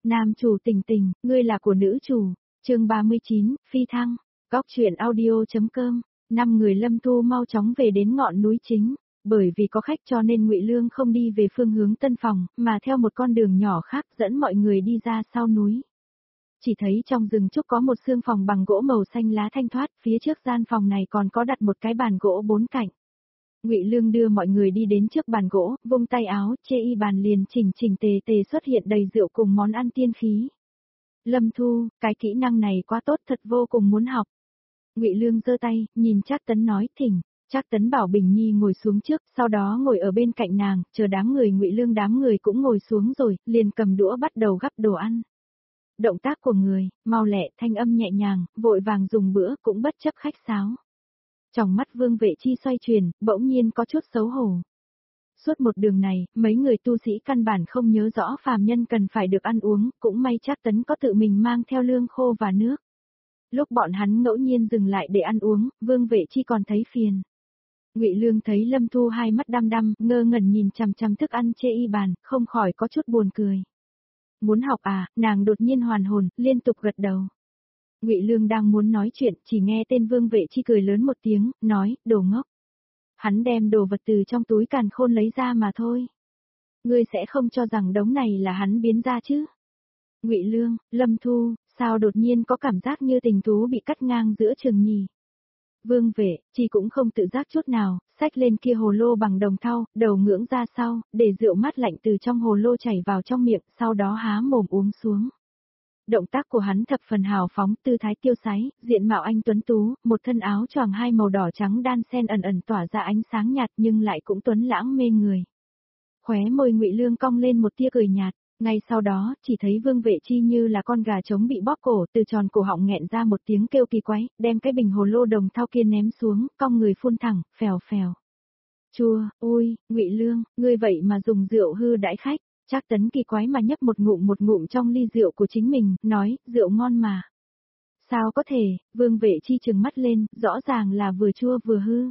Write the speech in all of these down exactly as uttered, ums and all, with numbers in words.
Nam chủ Tình Tình, ngươi là của nữ chủ. Chương ba mươi chín, phi thăng. Góc truyện audio.com. Năm người Lâm Thu mau chóng về đến ngọn núi chính, bởi vì có khách cho nên Ngụy Lương không đi về phương hướng Tân Phòng, mà theo một con đường nhỏ khác dẫn mọi người đi ra sau núi. Chỉ thấy trong rừng trúc có một xương phòng bằng gỗ màu xanh lá thanh thoát, phía trước gian phòng này còn có đặt một cái bàn gỗ bốn cạnh. Ngụy Lương đưa mọi người đi đến trước bàn gỗ, vung tay áo, chê y bàn liền chỉnh chỉnh tề tề xuất hiện đầy rượu cùng món ăn tiên khí. Lâm Thu, cái kỹ năng này quá tốt, thật vô cùng muốn học. Ngụy Lương giơ tay, nhìn Trác Tấn nói, thỉnh. Trác Tấn bảo Bình Nhi ngồi xuống trước, sau đó ngồi ở bên cạnh nàng, chờ đám người Ngụy Lương đám người cũng ngồi xuống rồi, liền cầm đũa bắt đầu gắp đồ ăn. Động tác của người, mau lẹ, thanh âm nhẹ nhàng, vội vàng dùng bữa cũng bất chấp khách sáo. Trong mắt Vương Vệ Chi xoay chuyển, bỗng nhiên có chút xấu hổ. Suốt một đường này, mấy người tu sĩ căn bản không nhớ rõ phàm nhân cần phải được ăn uống, cũng may Trác Tấn có tự mình mang theo lương khô và nước. Lúc bọn hắn ngẫu nhiên dừng lại để ăn uống, Vương Vệ Chi còn thấy phiền. Ngụy Lương thấy Lâm Thu hai mắt đăm đăm, ngơ ngẩn nhìn chằm chằm thức ăn chê y bàn, không khỏi có chút buồn cười. Muốn học à, nàng đột nhiên hoàn hồn, liên tục gật đầu. Ngụy Lương đang muốn nói chuyện, chỉ nghe tên Vương Vệ Chi cười lớn một tiếng, nói, đồ ngốc. Hắn đem đồ vật từ trong túi càn khôn lấy ra mà thôi. Ngươi sẽ không cho rằng đống này là hắn biến ra chứ? Ngụy Lương, Lâm Thu, sao đột nhiên có cảm giác như tình thú bị cắt ngang giữa chừng nhỉ? Vương Vệ Chi cũng không tự giác chút nào, xách lên kia hồ lô bằng đồng thau, đầu ngưỡng ra sau, để rượu mát lạnh từ trong hồ lô chảy vào trong miệng, sau đó há mồm uống xuống. Động tác của hắn thập phần hào phóng, tư thái tiêu sái, diện mạo anh tuấn tú, một thân áo choàng hai màu đỏ trắng đan xen ẩn ẩn tỏa ra ánh sáng nhạt nhưng lại cũng tuấn lãng mê người. Khóe môi Ngụy Lương cong lên một tia cười nhạt, ngay sau đó, chỉ thấy Vương Vệ Chi như là con gà trống bị bóp cổ, từ tròn cổ họng nghẹn ra một tiếng kêu kỳ quái, đem cái bình hồ lô đồng thau kia ném xuống, cong người phun thẳng, phèo phèo. Chua, ôi, Ngụy Lương, ngươi vậy mà dùng rượu hư đãi khách. Trác Tấn kỳ quái mà nhấp một ngụm một ngụm trong ly rượu của chính mình, nói, rượu ngon mà. Sao có thể, Vương Vệ Chi trừng mắt lên, rõ ràng là vừa chua vừa hư.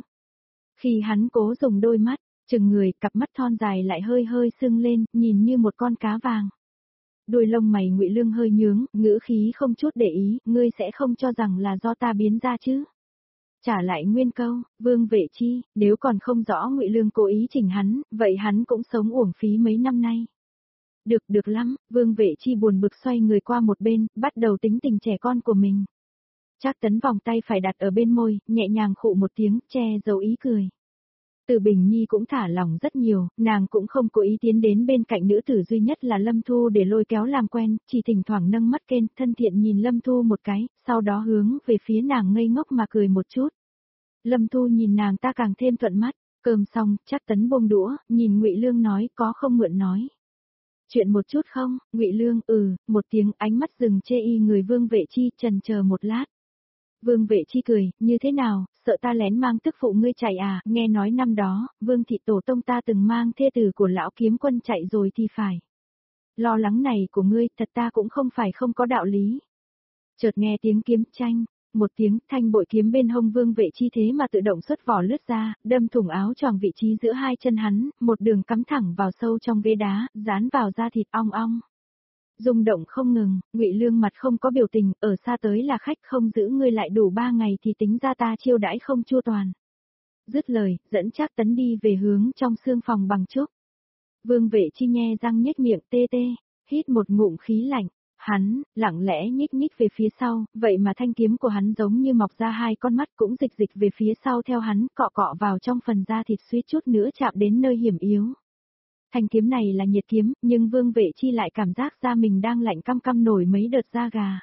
Khi hắn cố dùng đôi mắt, chừng người, cặp mắt thon dài lại hơi hơi sưng lên, nhìn như một con cá vàng. Đuôi lông mày Ngụy Lương hơi nhướng, ngữ khí không chút để ý, ngươi sẽ không cho rằng là do ta biến ra chứ. Trả lại nguyên câu, Vương Vệ Chi, nếu còn không rõ Ngụy Lương cố ý chỉnh hắn, vậy hắn cũng sống uổng phí mấy năm nay. Được, được lắm, Vương Vệ Chi buồn bực xoay người qua một bên, bắt đầu tính tình trẻ con của mình. Trác Tấn vòng tay phải đặt ở bên môi, nhẹ nhàng khụ một tiếng, che giấu ý cười. Từ Bình Nhi cũng thả lỏng rất nhiều, nàng cũng không cố ý tiến đến bên cạnh nữ tử duy nhất là Lâm Thu để lôi kéo làm quen, chỉ thỉnh thoảng nâng mắt kên, thân thiện nhìn Lâm Thu một cái, sau đó hướng về phía nàng ngây ngốc mà cười một chút. Lâm Thu nhìn nàng ta càng thêm thuận mắt, cơm xong, Trác Tấn buông đũa, nhìn Ngụy Lương nói, có không mượn nói. Chuyện một chút không, Ngụy Lương, ừ, một tiếng, ánh mắt dừng chê y người Vương Vệ Chi, trần chờ một lát. Vương Vệ Chi cười, như thế nào, sợ ta lén mang tức phụ ngươi chạy à, nghe nói năm đó, Vương thị tổ tông ta từng mang thê tử của lão kiếm quân chạy rồi thì phải. Lo lắng này của ngươi, thật ta cũng không phải không có đạo lý. Chợt nghe tiếng kiếm tranh, một tiếng, thanh bội kiếm bên hông Vương Vệ Chi thế mà tự động xuất vỏ lướt ra, đâm thủng áo choàng vị trí giữa hai chân hắn, một đường cắm thẳng vào sâu trong ghế đá, dán vào da thịt ong ong. Rung động không ngừng, Ngụy Lương mặt không có biểu tình, ở xa tới là khách, không giữ ngươi lại đủ ba ngày thì tính ra ta chiêu đãi không chu toàn. Dứt lời, dẫn Trác Tấn đi về hướng trong xương phòng bằng trúc. Vương Vệ Chi nhe răng nhếch miệng tê tê, hít một ngụm khí lạnh. Hắn, lặng lẽ nhích nhích về phía sau, vậy mà thanh kiếm của hắn giống như mọc ra hai con mắt cũng dịch dịch về phía sau theo hắn, cọ cọ vào trong phần da thịt suýt chút nữa chạm đến nơi hiểm yếu. Thanh kiếm này là nhiệt kiếm, nhưng Vương Vệ Chi lại cảm giác da mình đang lạnh căm căm nổi mấy đợt da gà.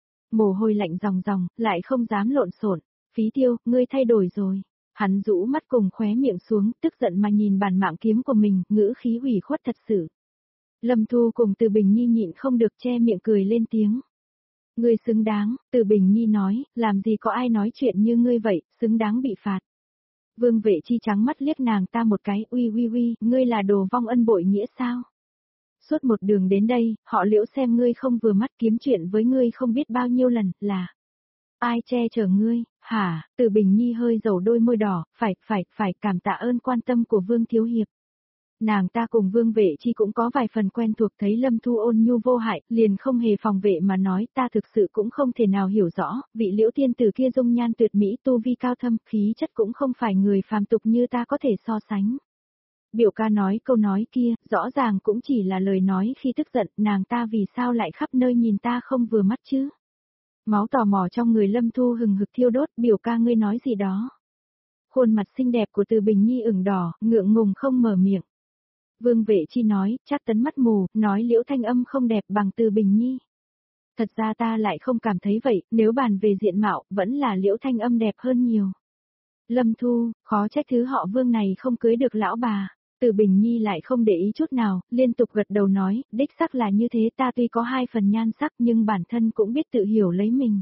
Mồ hôi lạnh ròng ròng, lại không dám lộn xộn. Phí Tiêu, ngươi thay đổi rồi. Hắn rũ mắt cùng khóe miệng xuống, tức giận mà nhìn bản mạng kiếm của mình, ngữ khí ủy khuất thật sự. Lâm Thu cùng Từ Bình Nhi nhịn không được che miệng cười lên tiếng. Ngươi xứng đáng, Từ Bình Nhi nói, làm gì có ai nói chuyện như ngươi vậy, xứng đáng bị phạt. Vương Vệ Chi trắng mắt liếc nàng ta một cái, uy uy uy, ngươi là đồ vong ân bội nghĩa sao? Suốt một đường đến đây, họ Liễu xem ngươi không vừa mắt kiếm chuyện với ngươi không biết bao nhiêu lần, là ai che chở ngươi, hả? Từ Bình Nhi hơi dầu đôi môi đỏ, phải, phải, phải cảm tạ ơn quan tâm của Vương Thiếu Hiệp. Nàng ta cùng Vương Vệ Chi cũng có vài phần quen thuộc, thấy Lâm Thu ôn nhu vô hại, liền không hề phòng vệ mà nói, ta thực sự cũng không thể nào hiểu rõ, vị Liễu tiên tử kia dung nhan tuyệt mỹ, tu vi cao thâm, khí chất cũng không phải người phàm tục như ta có thể so sánh. Biểu ca nói câu nói kia, rõ ràng cũng chỉ là lời nói khi tức giận, nàng ta vì sao lại khắp nơi nhìn ta không vừa mắt chứ? Máu tò mò trong người Lâm Thu hừng hực thiêu đốt, biểu ca ngươi nói gì đó. Khuôn mặt xinh đẹp của Từ Bình Nhi ửng đỏ, ngượng ngùng không mở miệng. Vương Vệ Chi nói, Trác Tấn mắt mù, nói Liễu Thanh Âm không đẹp bằng Từ Bình Nhi. Thật ra ta lại không cảm thấy vậy, nếu bàn về diện mạo, vẫn là Liễu Thanh Âm đẹp hơn nhiều. Lâm Thu, khó trách thứ họ Vương này không cưới được lão bà. Từ Bình Nhi lại không để ý chút nào, liên tục gật đầu nói, đích xác là như thế, ta tuy có hai phần nhan sắc nhưng bản thân cũng biết tự hiểu lấy mình.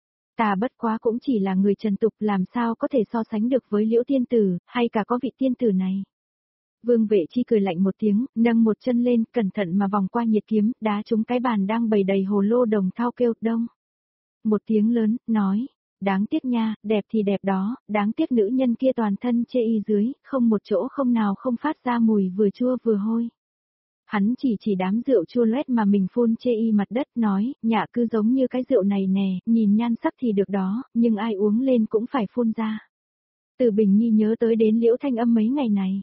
Ta bất quá cũng chỉ là người trần tục, làm sao có thể so sánh được với Liễu tiên tử, hay cả có vị tiên tử này. Vương Vệ Chi cười lạnh một tiếng, nâng một chân lên, cẩn thận mà vòng qua nhiệt kiếm, đá trúng cái bàn đang bày đầy hồ lô đồng thau kêu, đông. Một tiếng lớn, nói, đáng tiếc nha, đẹp thì đẹp đó, đáng tiếc nữ nhân kia toàn thân chê y dưới, không một chỗ không nào không phát ra mùi vừa chua vừa hôi. Hắn chỉ chỉ đám rượu chua loét mà mình phun chê y mặt đất, nói, nhạ cứ giống như cái rượu này nè, nhìn nhan sắc thì được đó, nhưng ai uống lên cũng phải phun ra. Từ Bình Nhi nhớ tới đến Liễu Thanh Âm mấy ngày này.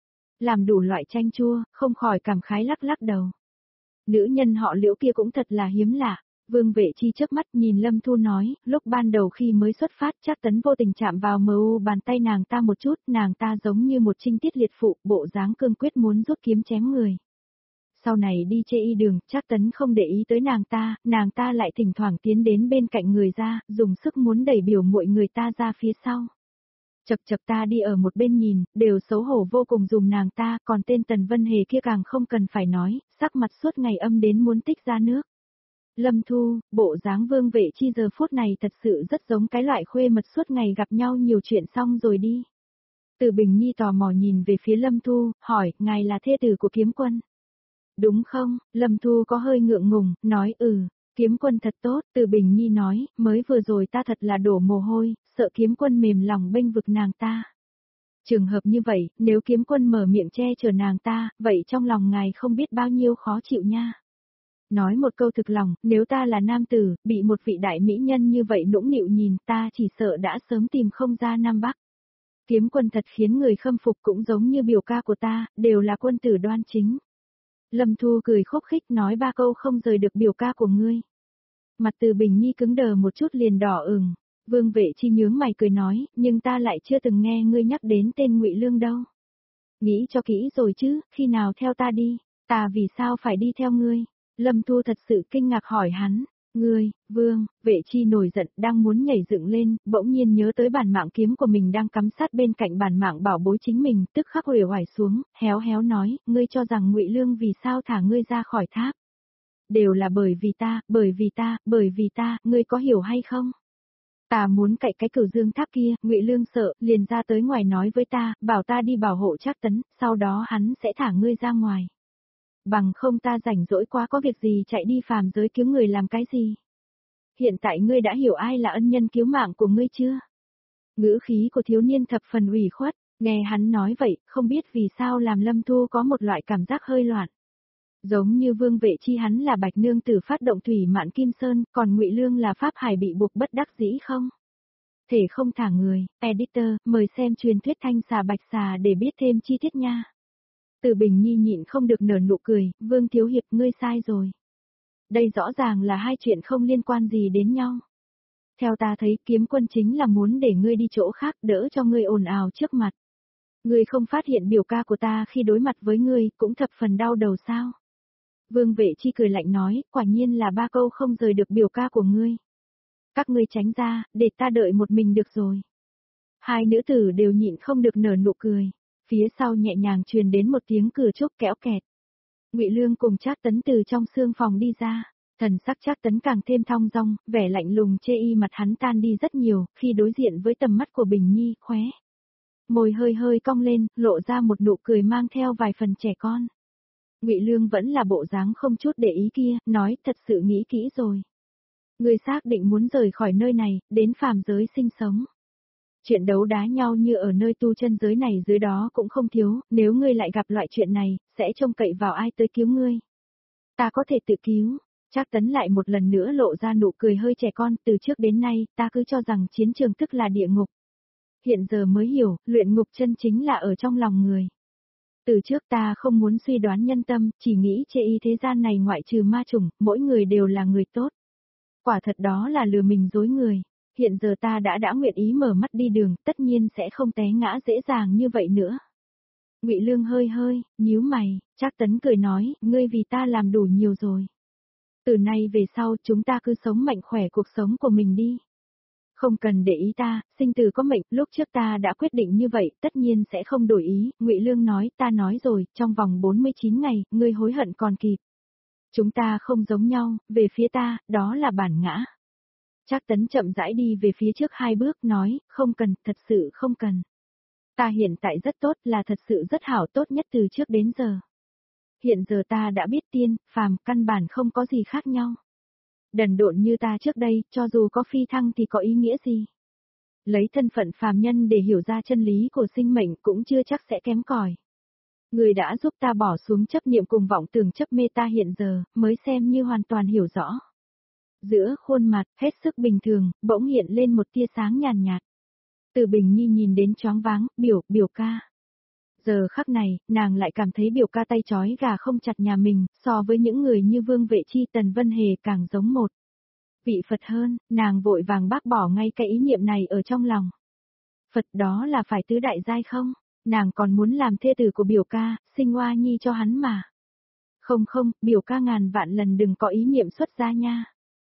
Làm đủ loại chanh chua, không khỏi cảm khái lắc lắc đầu. Nữ nhân họ Liễu kia cũng thật là hiếm lạ. Vương Vệ Chi chớp mắt nhìn Lâm Thu nói, lúc ban đầu khi mới xuất phát Trác Tấn vô tình chạm vào mờ u bàn tay nàng ta một chút, nàng ta giống như một trinh tiết liệt phụ, bộ dáng cương quyết muốn rút kiếm chém người. Sau này đi chê y đường, Trác Tấn không để ý tới nàng ta, nàng ta lại thỉnh thoảng tiến đến bên cạnh người ra, dùng sức muốn đẩy biểu muội người ta ra phía sau. Chật chật ta đi ở một bên nhìn, đều xấu hổ vô cùng dùm nàng ta, còn tên Tần Vân Hề kia càng không cần phải nói, sắc mặt suốt ngày âm đến muốn tích ra nước. Lâm Thu, bộ dáng Vương Vệ Chi giờ phút này thật sự rất giống cái loại khuê mật suốt ngày gặp nhau nhiều chuyện xong rồi đi. Từ Bình Nhi tò mò nhìn về phía Lâm Thu, hỏi, ngài là thê tử của Kiếm Quân. Đúng không? Lâm Thu có hơi ngượng ngùng, nói ừ, Kiếm Quân thật tốt. Từ Bình Nhi nói, mới vừa rồi ta thật là đổ mồ hôi, sợ Kiếm Quân mềm lòng bênh vực nàng ta. Trường hợp như vậy, nếu Kiếm Quân mở miệng che chở nàng ta, vậy trong lòng ngài không biết bao nhiêu khó chịu nha. Nói một câu thực lòng, nếu ta là nam tử, bị một vị đại mỹ nhân như vậy nũng nịu nhìn, ta chỉ sợ đã sớm tìm không ra Nam Bắc. Kiếm Quân thật khiến người khâm phục, cũng giống như biểu ca của ta, đều là quân tử đoan chính. Lâm Thu cười khúc khích nói ba câu không rời được biểu ca của ngươi. Mặt Từ Bình Nhi cứng đờ một chút liền đỏ ửng. Vương Vệ Chi nhướng mày cười nói, nhưng ta lại chưa từng nghe ngươi nhắc đến tên Ngụy Lương đâu. Nghĩ cho kỹ rồi chứ, khi nào theo ta đi, ta vì sao phải đi theo ngươi? Lâm Thu thật sự kinh ngạc hỏi hắn, ngươi, Vương, Vệ Chi nổi giận đang muốn nhảy dựng lên, bỗng nhiên nhớ tới bản mạng kiếm của mình đang cắm sát bên cạnh bản mạng bảo bối chính mình, tức khắc uể oải xuống, héo héo nói, ngươi cho rằng Ngụy Lương vì sao thả ngươi ra khỏi tháp? Đều là bởi vì ta, bởi vì ta, bởi vì ta, ngươi có hiểu hay không? Ta muốn cậy cái Cửu Dương tháp kia, Ngụy Lương sợ, liền ra tới ngoài nói với ta, bảo ta đi bảo hộ Trác Tấn, sau đó hắn sẽ thả ngươi ra ngoài. Bằng không ta rảnh rỗi quá có việc gì chạy đi phàm giới cứu người làm cái gì? Hiện tại ngươi đã hiểu ai là ân nhân cứu mạng của ngươi chưa? Ngữ khí của thiếu niên thập phần ủy khuất, nghe hắn nói vậy, không biết vì sao làm Lâm Thu có một loại cảm giác hơi loạn. Giống như Vương Vệ Chi hắn là Bạch Nương Tử phát động thủy mạn Kim Sơn, còn Ngụy Lương là Pháp Hải bị buộc bất đắc dĩ không? Thể không thả người, editor, mời xem truyền thuyết Thanh Xà Bạch Xà để biết thêm chi tiết nha. Từ Bình Nhi nhịn không được nở nụ cười, Vương Thiếu Hiệp ngươi sai rồi. Đây rõ ràng là hai chuyện không liên quan gì đến nhau. Theo ta thấy Kiếm Quân chính là muốn để ngươi đi chỗ khác đỡ cho ngươi ồn ào trước mặt. Ngươi không phát hiện biểu ca của ta khi đối mặt với ngươi cũng thập phần đau đầu sao? Vương Vệ Chi cười lạnh nói, quả nhiên là ba câu không rời được biểu ca của ngươi. Các ngươi tránh ra, để ta đợi một mình được rồi. Hai nữ tử đều nhịn không được nở nụ cười. Phía sau nhẹ nhàng truyền đến một tiếng cửa chốt kéo kẹt. Ngụy Lương cùng Trác Tấn từ trong xương phòng đi ra, thần sắc Trác Tấn càng thêm thong dong, vẻ lạnh lùng chê y mặt hắn tan đi rất nhiều, khi đối diện với tầm mắt của Bình Nhi, khóe môi hơi hơi cong lên, lộ ra một nụ cười mang theo vài phần trẻ con. Ngụy Lương vẫn là bộ dáng không chút để ý kia, nói thật sự nghĩ kỹ rồi. Ngươi xác định muốn rời khỏi nơi này, đến phàm giới sinh sống. Chuyện đấu đá nhau như ở nơi tu chân giới này dưới đó cũng không thiếu, nếu ngươi lại gặp loại chuyện này, sẽ trông cậy vào ai tới cứu ngươi. Ta có thể tự cứu. Trác Tấn lại một lần nữa lộ ra nụ cười hơi trẻ con, từ trước đến nay, ta cứ cho rằng chiến trường tức là địa ngục. Hiện giờ mới hiểu, luyện ngục chân chính là ở trong lòng người. Từ trước ta không muốn suy đoán nhân tâm, chỉ nghĩ chê y thế gian này ngoại trừ ma chủng, mỗi người đều là người tốt. Quả thật đó là lừa mình dối người. Hiện giờ ta đã đã nguyện ý mở mắt đi đường, tất nhiên sẽ không té ngã dễ dàng như vậy nữa. Ngụy Lương hơi hơi, nhíu mày, Trác Tấn cười nói, ngươi vì ta làm đủ nhiều rồi. Từ nay về sau chúng ta cứ sống mạnh khỏe cuộc sống của mình đi. Không cần để ý ta, sinh tử có mệnh, lúc trước ta đã quyết định như vậy, tất nhiên sẽ không đổi ý, Ngụy Lương nói, ta nói rồi, trong vòng bốn mươi chín ngày, ngươi hối hận còn kịp. Chúng ta không giống nhau, về phía ta, đó là bản ngã. Trác Tấn chậm rãi đi về phía trước hai bước, nói, không cần, thật sự không cần. Ta hiện tại rất tốt, là thật sự rất hảo, tốt nhất từ trước đến giờ. Hiện giờ ta đã biết tiên, phàm, căn bản không có gì khác nhau. Đần độn như ta trước đây, cho dù có phi thăng thì có ý nghĩa gì? Lấy thân phận phàm nhân để hiểu ra chân lý của sinh mệnh cũng chưa chắc sẽ kém cỏi. Người đã giúp ta bỏ xuống chấp niệm cùng vọng tưởng chấp mê ta hiện giờ, mới xem như hoàn toàn hiểu rõ. Giữa khuôn mặt, hết sức bình thường, bỗng hiện lên một tia sáng nhàn nhạt. Từ Bình Nhi nhìn đến choáng váng, biểu, biểu ca. Giờ khắc này, nàng lại cảm thấy biểu ca tay chói gà không chặt nhà mình, so với những người như Vương Vệ Chi Tần Vân Hề càng giống một. Vị Phật hơn, nàng vội vàng bác bỏ ngay cái ý niệm này ở trong lòng. Phật đó là phải tứ đại giai không? Nàng còn muốn làm thê tử của biểu ca, sinh Hoa Nhi cho hắn mà. Không không, biểu ca ngàn vạn lần đừng có ý niệm xuất gia nha.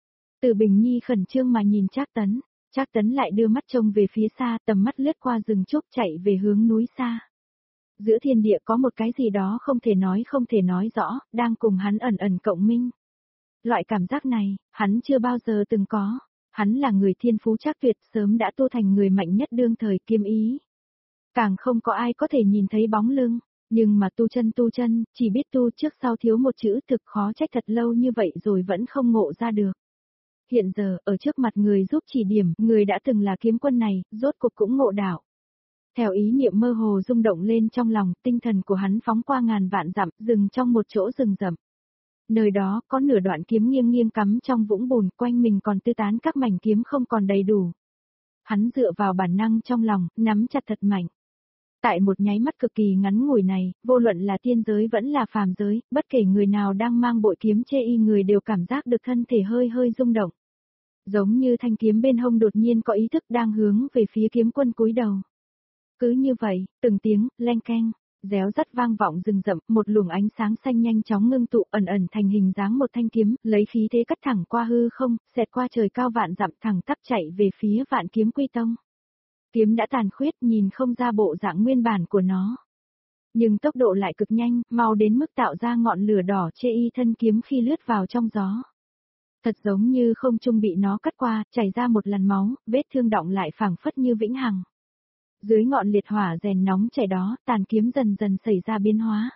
Từ Bình Nhi khẩn trương mà nhìn Trác Tấn, Trác Tấn lại đưa mắt trông về phía xa, tầm mắt lướt qua rừng trúc chạy về hướng núi xa. Giữa thiên địa có một cái gì đó không thể nói không thể nói rõ, đang cùng hắn ẩn ẩn cộng minh. Loại cảm giác này, hắn chưa bao giờ từng có. Hắn là người thiên phú trác tuyệt, sớm đã tu thành người mạnh nhất đương thời kiếm ý. Càng không có ai có thể nhìn thấy bóng lưng, nhưng mà tu chân tu chân, chỉ biết tu trước sau thiếu một chữ thực khó trách thật lâu như vậy rồi vẫn không ngộ ra được. Hiện giờ, ở trước mặt người giúp chỉ điểm, người đã từng là kiếm quân này, rốt cuộc cũng ngộ đạo. Theo ý niệm mơ hồ rung động lên trong lòng, tinh thần của hắn phóng qua ngàn vạn dặm, dừng trong một chỗ rừng rậm. Nơi đó, có nửa đoạn kiếm nghiêng nghiêng cắm trong vũng bùn, quanh mình còn tư tán các mảnh kiếm không còn đầy đủ. Hắn dựa vào bản năng trong lòng, nắm chặt thật mạnh. Tại một nháy mắt cực kỳ ngắn ngủi này, vô luận là tiên giới vẫn là phàm giới, bất kể người nào đang mang bội kiếm chê y người đều cảm giác được thân thể hơi hơi rung động. Giống như thanh kiếm bên hông đột nhiên có ý thức đang hướng về phía kiếm quân cúi đầu. Cứ như vậy, từng tiếng, leng keng, réo rắt vang vọng rừng rậm, một luồng ánh sáng xanh nhanh chóng ngưng tụ ẩn ẩn thành hình dáng một thanh kiếm, lấy khí thế cắt thẳng qua hư không, xẹt qua trời cao vạn dặm thẳng tắp chạy về phía Vạn Kiếm Quy Tông. Kiếm đã tàn khuyết, nhìn không ra bộ dạng nguyên bản của nó. Nhưng tốc độ lại cực nhanh, mau đến mức tạo ra ngọn lửa đỏ chê y thân kiếm khi lướt vào trong gió. Thật giống như không trung bị nó cắt qua, chảy ra một làn máu, vết thương đọng lại phảng phất như vĩnh hằng. Dưới ngọn liệt hỏa rèn nóng chảy đó, tàn kiếm dần dần xảy ra biến hóa.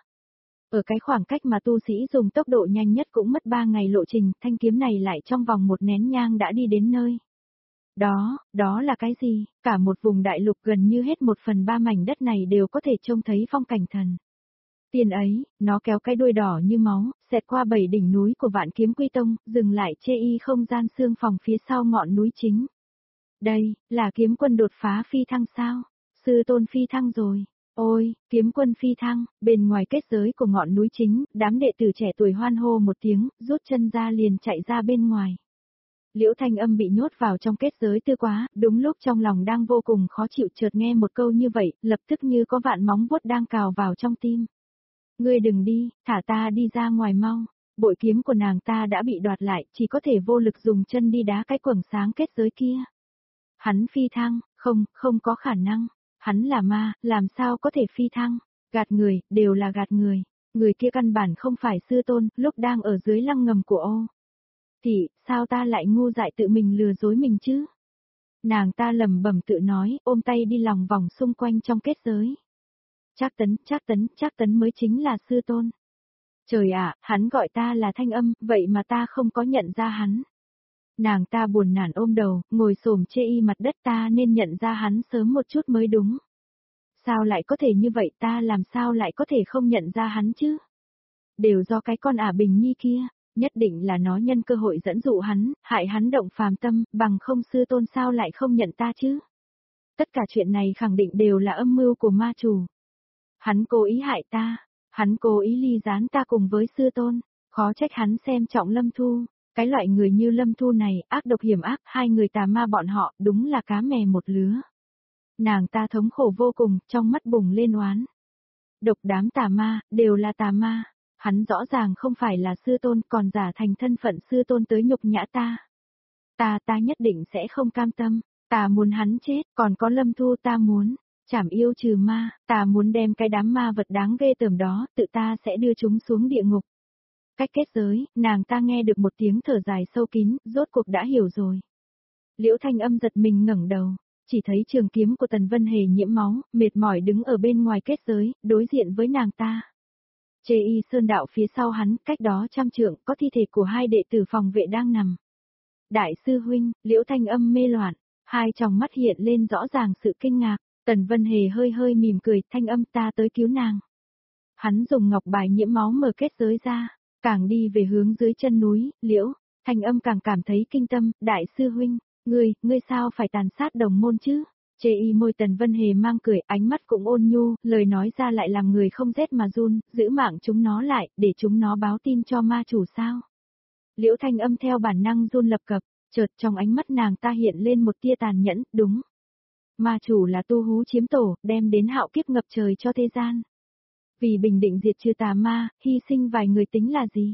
Ở cái khoảng cách mà tu sĩ dùng tốc độ nhanh nhất cũng mất ba ngày lộ trình, thanh kiếm này lại trong vòng một nén nhang đã đi đến nơi. Đó, đó là cái gì? Cả một vùng đại lục gần như hết một phần ba mảnh đất này đều có thể trông thấy phong cảnh thần. Tiền ấy, nó kéo cái đuôi đỏ như máu, xẹt qua bảy đỉnh núi của Vạn Kiếm Quy Tông, dừng lại chê y không gian xương phòng phía sau ngọn núi chính. Đây, là kiếm quân đột phá phi thăng sao? Sư tôn phi thăng rồi. Ôi, kiếm quân phi thăng, bên ngoài kết giới của ngọn núi chính, đám đệ tử trẻ tuổi hoan hô một tiếng, rút chân ra liền chạy ra bên ngoài. Liễu Thanh Âm bị nhốt vào trong kết giới tư quá, đúng lúc trong lòng đang vô cùng khó chịu chợt nghe một câu như vậy, lập tức như có vạn móng vuốt đang cào vào trong tim. Ngươi đừng đi, thả ta đi ra ngoài mau. Bội kiếm của nàng ta đã bị đoạt lại, chỉ có thể vô lực dùng chân đi đá cái quầng sáng kết giới kia. Hắn phi thăng, không, không có khả năng. Hắn là ma, làm sao có thể phi thăng? Gạt người, đều là gạt người. Người kia căn bản không phải sư tôn, lúc đang ở dưới lăng ngầm của ô. Thì, sao ta lại ngu dại tự mình lừa dối mình chứ? Nàng ta lẩm bẩm tự nói, ôm tay đi lòng vòng xung quanh trong kết giới. Trác Tấn, Trác Tấn, Trác Tấn mới chính là sư tôn. Trời ạ, hắn gọi ta là Thanh Âm, vậy mà ta không có nhận ra hắn. Nàng ta buồn nản ôm đầu, ngồi xổm chê y mặt đất, ta nên nhận ra hắn sớm một chút mới đúng. Sao lại có thể như vậy, ta làm sao lại có thể không nhận ra hắn chứ? Đều do cái con ả Bình Nhi kia, nhất định là nó nhân cơ hội dẫn dụ hắn, hại hắn động phàm tâm, bằng không sư tôn sao lại không nhận ta chứ? Tất cả chuyện này khẳng định đều là âm mưu của ma chủ. Hắn cố ý hại ta, hắn cố ý ly gián ta cùng với sư tôn, khó trách hắn xem trọng Lâm Thu. Cái loại người như Lâm Thu này, ác độc hiểm ác, hai người tà ma bọn họ, đúng là cá mè một lứa. Nàng ta thống khổ vô cùng, trong mắt bùng lên oán. Độc đám tà ma, đều là tà ma. Hắn rõ ràng không phải là sư tôn, còn giả thành thân phận sư tôn tới nhục nhã ta. Ta ta nhất định sẽ không cam tâm, ta muốn hắn chết, còn có Lâm Thu ta muốn. Chảm yêu trừ ma, ta muốn đem cái đám ma vật đáng ghê tởm đó, tự ta sẽ đưa chúng xuống địa ngục. Cách kết giới, nàng ta nghe được một tiếng thở dài sâu kín, rốt cuộc đã hiểu rồi. Liễu Thanh Âm giật mình ngẩng đầu, chỉ thấy trường kiếm của Tần Vân Hề nhiễm máu, mệt mỏi đứng ở bên ngoài kết giới, đối diện với nàng ta. Chê y sơn đạo phía sau hắn, cách đó trăm trượng, có thi thể của hai đệ tử phòng vệ đang nằm. Đại sư huynh, Liễu Thanh Âm mê loạn, hai tròng mắt hiện lên rõ ràng sự kinh ngạc, Tần Vân Hề hơi hơi mỉm cười, Thanh Âm ta tới cứu nàng. Hắn dùng ngọc bài nhiễm máu mở kết giới ra. Càng đi về hướng dưới chân núi, Liễu, Thanh Âm càng cảm thấy kinh tâm, đại sư huynh, ngươi, ngươi sao phải tàn sát đồng môn chứ? Chê y môi Tần Vân Hề mang cười, ánh mắt cũng ôn nhu, lời nói ra lại làm người không rét mà run, giữ mạng chúng nó lại, để chúng nó báo tin cho ma chủ sao? Liễu Thanh Âm theo bản năng run lập cập, chợt trong ánh mắt nàng ta hiện lên một tia tàn nhẫn, đúng. Ma chủ là tu hú chiếm tổ, đem đến hạo kiếp ngập trời cho thế gian. Vì bình định diệt trừ tà ma, hy sinh vài người tính là gì?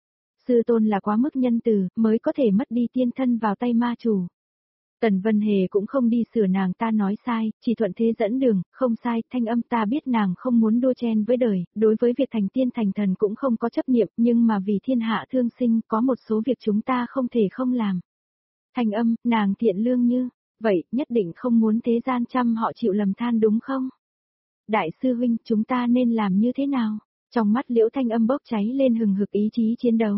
Sư tôn là quá mức nhân từ, mới có thể mất đi tiên thân vào tay ma chủ. Tần Vân Hề cũng không đi sửa nàng ta nói sai, chỉ thuận thế dẫn đường, không sai, Thanh Âm ta biết nàng không muốn đua chen với đời, đối với việc thành tiên thành thần cũng không có chấp niệm, nhưng mà vì thiên hạ thương sinh, có một số việc chúng ta không thể không làm. Thanh Âm, nàng thiện lương như, vậy, nhất định không muốn thế gian trăm họ chịu lầm than đúng không? Đại sư huynh, chúng ta nên làm như thế nào? Trong mắt Liễu Thanh Âm bốc cháy lên hừng hực ý chí chiến đấu.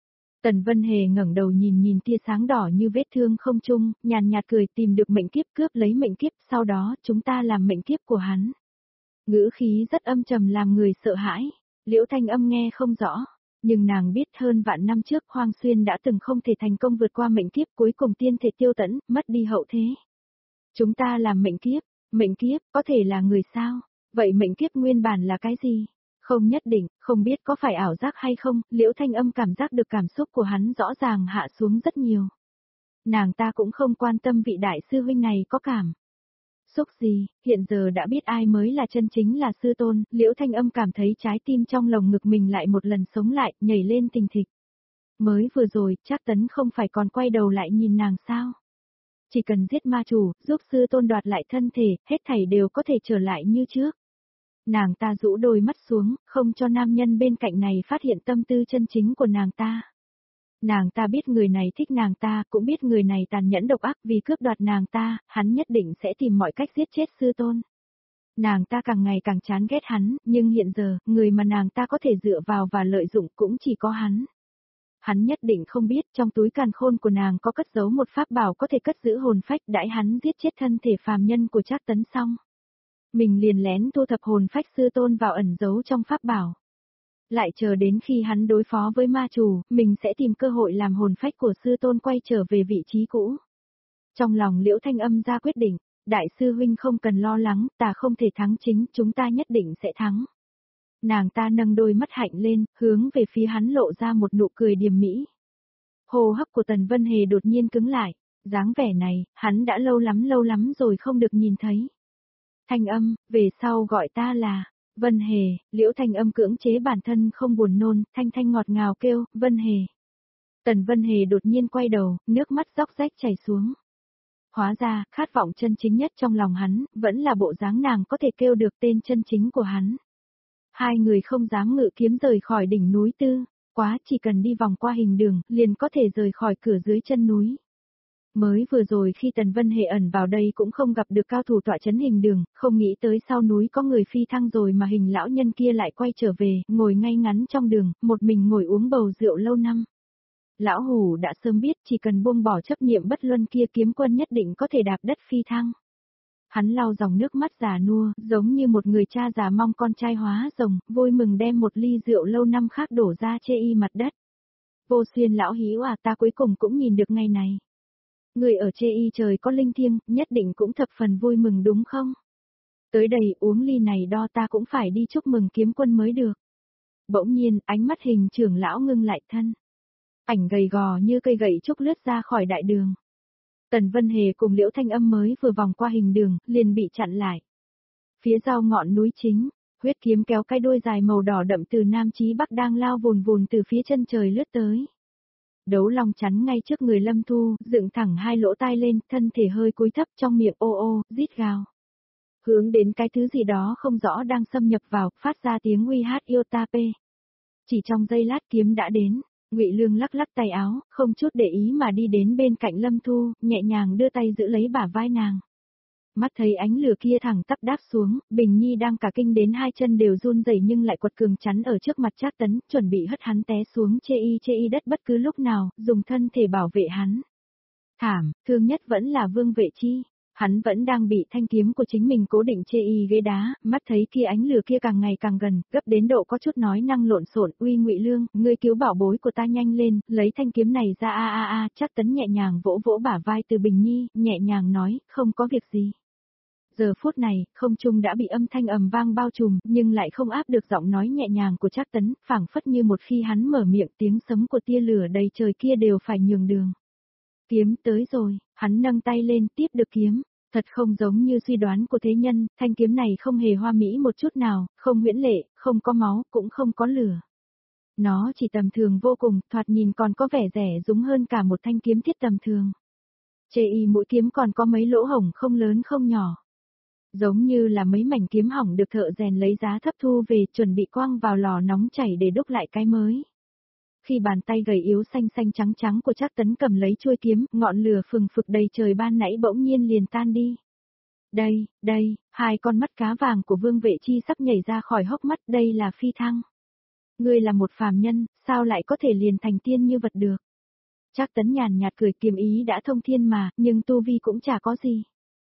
Tần Vân Hề ngẩng đầu nhìn nhìn tia sáng đỏ như vết thương không trung, nhàn nhạt cười tìm được mệnh kiếp cướp lấy mệnh kiếp, sau đó chúng ta làm mệnh kiếp của hắn. Ngữ khí rất âm trầm làm người sợ hãi, Liễu Thanh Âm nghe không rõ, nhưng nàng biết hơn vạn năm trước Hoang Xuyên đã từng không thể thành công vượt qua mệnh kiếp, cuối cùng tiên thể tiêu tẫn, mất đi hậu thế. Chúng ta làm mệnh kiếp, mệnh kiếp, có thể là người sao? Vậy mệnh kiếp nguyên bản là cái gì? Không nhất định, không biết có phải ảo giác hay không, Liễu Thanh Âm cảm giác được cảm xúc của hắn rõ ràng hạ xuống rất nhiều. Nàng ta cũng không quan tâm vị đại sư huynh này có cảm xúc gì, hiện giờ đã biết ai mới là chân chính là sư tôn, Liễu Thanh Âm cảm thấy trái tim trong lồng ngực mình lại một lần sống lại, nhảy lên tình thịch. Mới vừa rồi, chắc tấn không phải còn quay đầu lại nhìn nàng sao? Chỉ cần giết ma chủ, giúp sư tôn đoạt lại thân thể, hết thảy đều có thể trở lại như trước. Nàng ta rũ đôi mắt xuống, không cho nam nhân bên cạnh này phát hiện tâm tư chân chính của nàng ta. Nàng ta biết người này thích nàng ta, cũng biết người này tàn nhẫn độc ác vì cướp đoạt nàng ta, hắn nhất định sẽ tìm mọi cách giết chết sư tôn. Nàng ta càng ngày càng chán ghét hắn, nhưng hiện giờ, người mà nàng ta có thể dựa vào và lợi dụng cũng chỉ có hắn. Hắn nhất định không biết trong túi càn khôn của nàng có cất giấu một pháp bảo có thể cất giữ hồn phách đãi hắn giết chết thân thể phàm nhân của Trác Tấn xong. Mình liền lén thu thập hồn phách sư tôn vào ẩn giấu trong pháp bảo. Lại chờ đến khi hắn đối phó với ma chủ, mình sẽ tìm cơ hội làm hồn phách của sư tôn quay trở về vị trí cũ. Trong lòng Liễu Thanh Âm ra quyết định, đại sư huynh không cần lo lắng, ta không thể thắng chính, chúng ta nhất định sẽ thắng. Nàng ta nâng đôi mắt hạnh lên, hướng về phía hắn lộ ra một nụ cười điềm mỹ. Hô hấp của Tần Vân Hề đột nhiên cứng lại, dáng vẻ này, hắn đã lâu lắm lâu lắm rồi không được nhìn thấy. Thanh Âm, về sau gọi ta là Vân Hề, Liễu Thanh Âm cưỡng chế bản thân không buồn nôn, thanh thanh ngọt ngào kêu, Vân Hề. Tần Vân Hề đột nhiên quay đầu, nước mắt róc rách chảy xuống. Hóa ra, khát vọng chân chính nhất trong lòng hắn, vẫn là bộ dáng nàng có thể kêu được tên chân chính của hắn. Hai người không dám ngự kiếm rời khỏi đỉnh núi Tư, quá chỉ cần đi vòng qua hình đường, liền có thể rời khỏi cửa dưới chân núi. Mới vừa rồi khi Tần Vân Hề ẩn vào đây cũng không gặp được cao thủ tọa chấn hình đường, không nghĩ tới sau núi có người phi thăng rồi mà hình lão nhân kia lại quay trở về, ngồi ngay ngắn trong đường, một mình ngồi uống bầu rượu lâu năm. Lão Hủ đã sớm biết chỉ cần buông bỏ chấp niệm bất luân kia kiếm quân nhất định có thể đạp đất phi thăng. Hắn lau dòng nước mắt già nua, giống như một người cha già mong con trai hóa rồng, vui mừng đem một ly rượu lâu năm khác đổ ra chê y mặt đất. Vô Xuyên lão hữu à, ta cuối cùng cũng nhìn được ngày này. Người ở chê y trời có linh thiêng, nhất định cũng thập phần vui mừng đúng không? Tới đây uống ly này đo ta cũng phải đi chúc mừng kiếm quân mới được. Bỗng nhiên, ánh mắt hình trưởng lão ngưng lại thân. Ảnh gầy gò như cây gậy trúc lướt ra khỏi đại đường. Tần Vân Hề cùng Liễu Thanh Âm mới vừa vòng qua hình đường, liền bị chặn lại. Phía sau ngọn núi chính, huyết kiếm kéo cái đuôi dài màu đỏ đậm từ Nam chí Bắc đang lao vùn vùn từ phía chân trời lướt tới. Đấu long chắn ngay trước người Lâm Thu, dựng thẳng hai lỗ tai lên, thân thể hơi cúi thấp trong miệng ô ô, rít gào. Hướng đến cái thứ gì đó không rõ đang xâm nhập vào, phát ra tiếng uy hát yêu ta pê. Chỉ trong giây lát kiếm đã đến, Ngụy Lương lắc lắc tay áo, không chút để ý mà đi đến bên cạnh Lâm Thu, nhẹ nhàng đưa tay giữ lấy bả vai nàng. Mắt thấy ánh lửa kia thẳng tắp đáp xuống, Bình Nhi đang cả kinh đến hai chân đều run rẩy nhưng lại quật cường chắn ở trước mặt Trác Tấn, chuẩn bị hất hắn té xuống chê y chê y đất bất cứ lúc nào, dùng thân thể bảo vệ hắn. Thảm, thương nhất vẫn là Vương Vệ Chi. Hắn vẫn đang bị thanh kiếm của chính mình cố định chê y ghế đá, mắt thấy kia ánh lửa kia càng ngày càng gần, gấp đến độ có chút nói năng lộn xộn, uy Ngụy Lương, ngươi cứu bảo bối của ta nhanh lên, lấy thanh kiếm này ra a a a, Trác Tấn nhẹ nhàng vỗ vỗ bả vai Từ Bình Nhi, nhẹ nhàng nói, không có việc gì. Giờ phút này, không trung đã bị âm thanh ầm vang bao trùm, nhưng lại không áp được giọng nói nhẹ nhàng của Trác Tấn, phảng phất như một khi hắn mở miệng tiếng sấm của tia lửa đầy trời kia đều phải nhường đường. Kiếm tới rồi, hắn nâng tay lên tiếp được kiếm. Thật không giống như suy đoán của thế nhân, thanh kiếm này không hề hoa mỹ một chút nào, không huyễn lệ, không có máu, cũng không có lửa. Nó chỉ tầm thường vô cùng, thoạt nhìn còn có vẻ rẻ rúng hơn cả một thanh kiếm thiết tầm thường. Chê y mũi kiếm còn có mấy lỗ hổng không lớn không nhỏ. Giống như là mấy mảnh kiếm hỏng được thợ rèn lấy giá thấp thu về chuẩn bị quăng vào lò nóng chảy để đúc lại cái mới. Khi bàn tay gầy yếu xanh xanh trắng trắng của Trác Tấn cầm lấy chuôi kiếm, ngọn lửa phừng phực đầy trời ban nãy bỗng nhiên liền tan đi. Đây, đây, hai con mắt cá vàng của Vương Vệ Chi sắp nhảy ra khỏi hốc mắt, đây là phi thăng. Ngươi là một phàm nhân, sao lại có thể liền thành tiên như vật được? Trác Tấn nhàn nhạt cười, kiếm ý đã thông thiên mà, nhưng tu vi cũng chả có gì.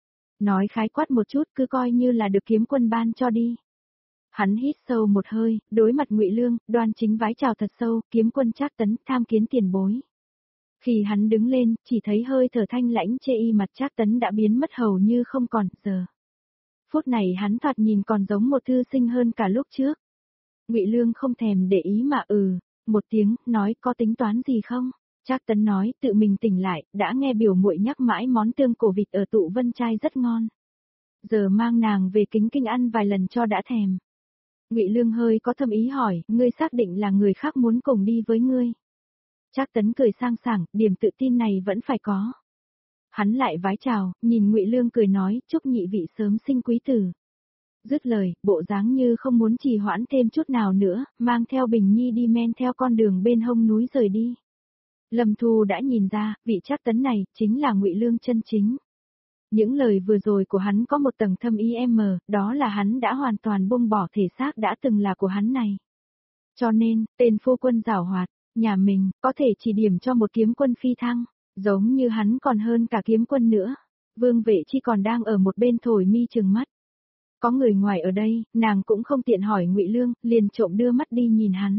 Nói khái quát một chút, cứ coi như là được kiếm quân ban cho đi. Hắn hít sâu một hơi, đối mặt Ngụy Lương, đoan chính vái chào thật sâu, kiếm quân Trác Tấn, tham kiến tiền bối. Khi hắn đứng lên, chỉ thấy hơi thở thanh lãnh chê y mặt Trác Tấn đã biến mất hầu như không còn, giờ. Phút này hắn thoạt nhìn còn giống một thư sinh hơn cả lúc trước. Ngụy Lương không thèm để ý mà ừ, một tiếng, nói có tính toán gì không? Trác Tấn nói, tự mình tỉnh lại, đã nghe biểu muội nhắc mãi món tương cổ vịt ở tụ vân trai rất ngon. Giờ mang nàng về Kính Kinh ăn vài lần cho đã thèm. Ngụy Lương hơi có thâm ý hỏi, ngươi xác định là người khác muốn cùng đi với ngươi. Trác Tấn cười sang sảng, điểm tự tin này vẫn phải có. Hắn lại vái chào, nhìn Ngụy Lương cười nói, chúc nhị vị sớm sinh quý tử. Dứt lời, bộ dáng như không muốn trì hoãn thêm chút nào nữa, mang theo Bình Nhi đi men theo con đường bên hông núi rời đi. Lâm Thu đã nhìn ra, vị Trác Tấn này, chính là Ngụy Lương chân chính. Những lời vừa rồi của hắn có một tầng thâm ý em mờ, đó là hắn đã hoàn toàn buông bỏ thể xác đã từng là của hắn này. Cho nên, tên phu quân giảo hoạt, nhà mình, có thể chỉ điểm cho một kiếm quân phi thăng, giống như hắn còn hơn cả kiếm quân nữa. Vương Vệ Chi còn đang ở một bên thổi mi trừng mắt. Có người ngoài ở đây, nàng cũng không tiện hỏi Ngụy Lương, liền trộm đưa mắt đi nhìn hắn.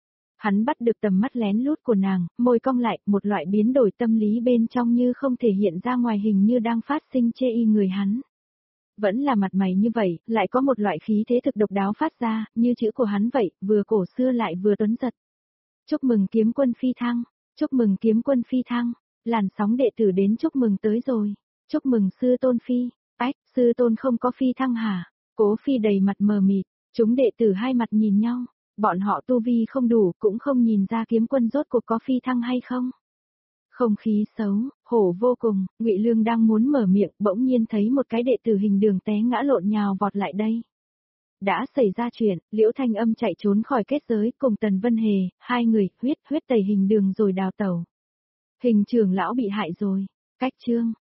Hắn bắt được tầm mắt lén lút của nàng, môi cong lại, một loại biến đổi tâm lý bên trong như không thể hiện ra ngoài hình như đang phát sinh chê y người hắn. Vẫn là mặt mày như vậy, lại có một loại khí thế thực độc đáo phát ra, như chữ của hắn vậy, vừa cổ xưa lại vừa tuấn giật. Chúc mừng kiếm quân phi thăng, chúc mừng kiếm quân phi thăng, làn sóng đệ tử đến chúc mừng tới rồi, chúc mừng sư tôn phi, ách, sư tôn không có phi thăng hả? Cố phi đầy mặt mờ mịt, chúng đệ tử hai mặt nhìn nhau. Bọn họ tu vi không đủ, cũng không nhìn ra kiếm quân rốt cuộc có phi thăng hay không. Không khí xấu, hổ vô cùng, Ngụy Lương đang muốn mở miệng, bỗng nhiên thấy một cái đệ tử hình đường té ngã lộn nhào vọt lại đây. Đã xảy ra chuyện, Liễu Thanh Âm chạy trốn khỏi kết giới cùng Tần Vân Hề, hai người, huyết huyết tẩy hình đường rồi đào tẩu. Hình trưởng lão bị hại rồi, cách chương.